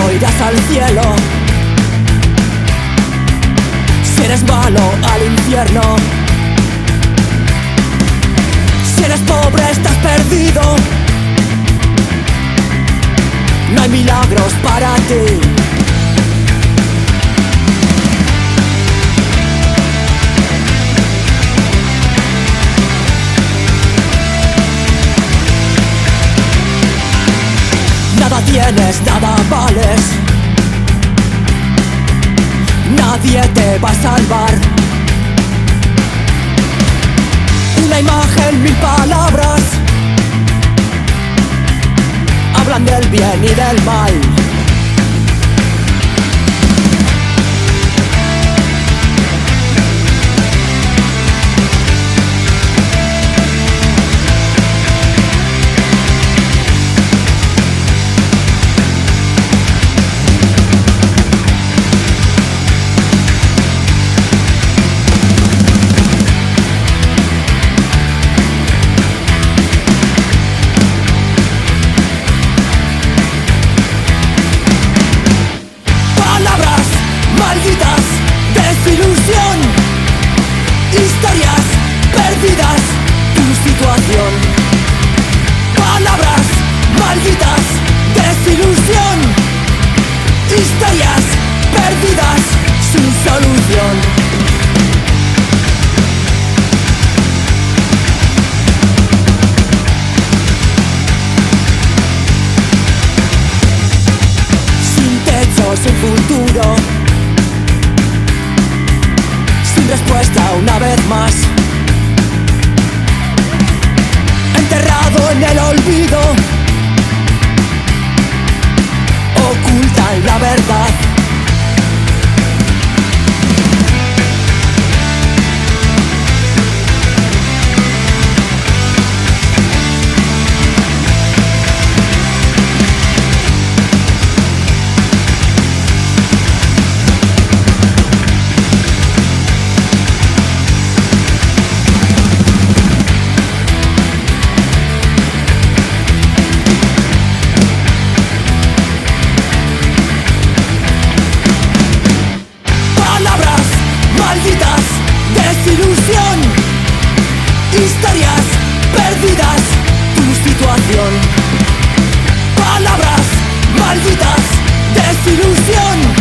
bueno irás al cielo, si eres malo al infierno, si eres pobre estás perdido, no hay milagros para ti. Nada tienes, nada vales, nadie te va a salvar. Una imagen, 1000 palabras, hablan del bien y del mal. Malditas, desilusión, historias perdidas, tu situación. Palabras malditas, desilusión, historias perdidas, sin solución. Sin techo, sin futuro, respuesta una vez más, enterrado en el olvido, ocultan la verdad. Malditas, desilusión, historias perdidas, tu situación. Palabras malditas, desilusión,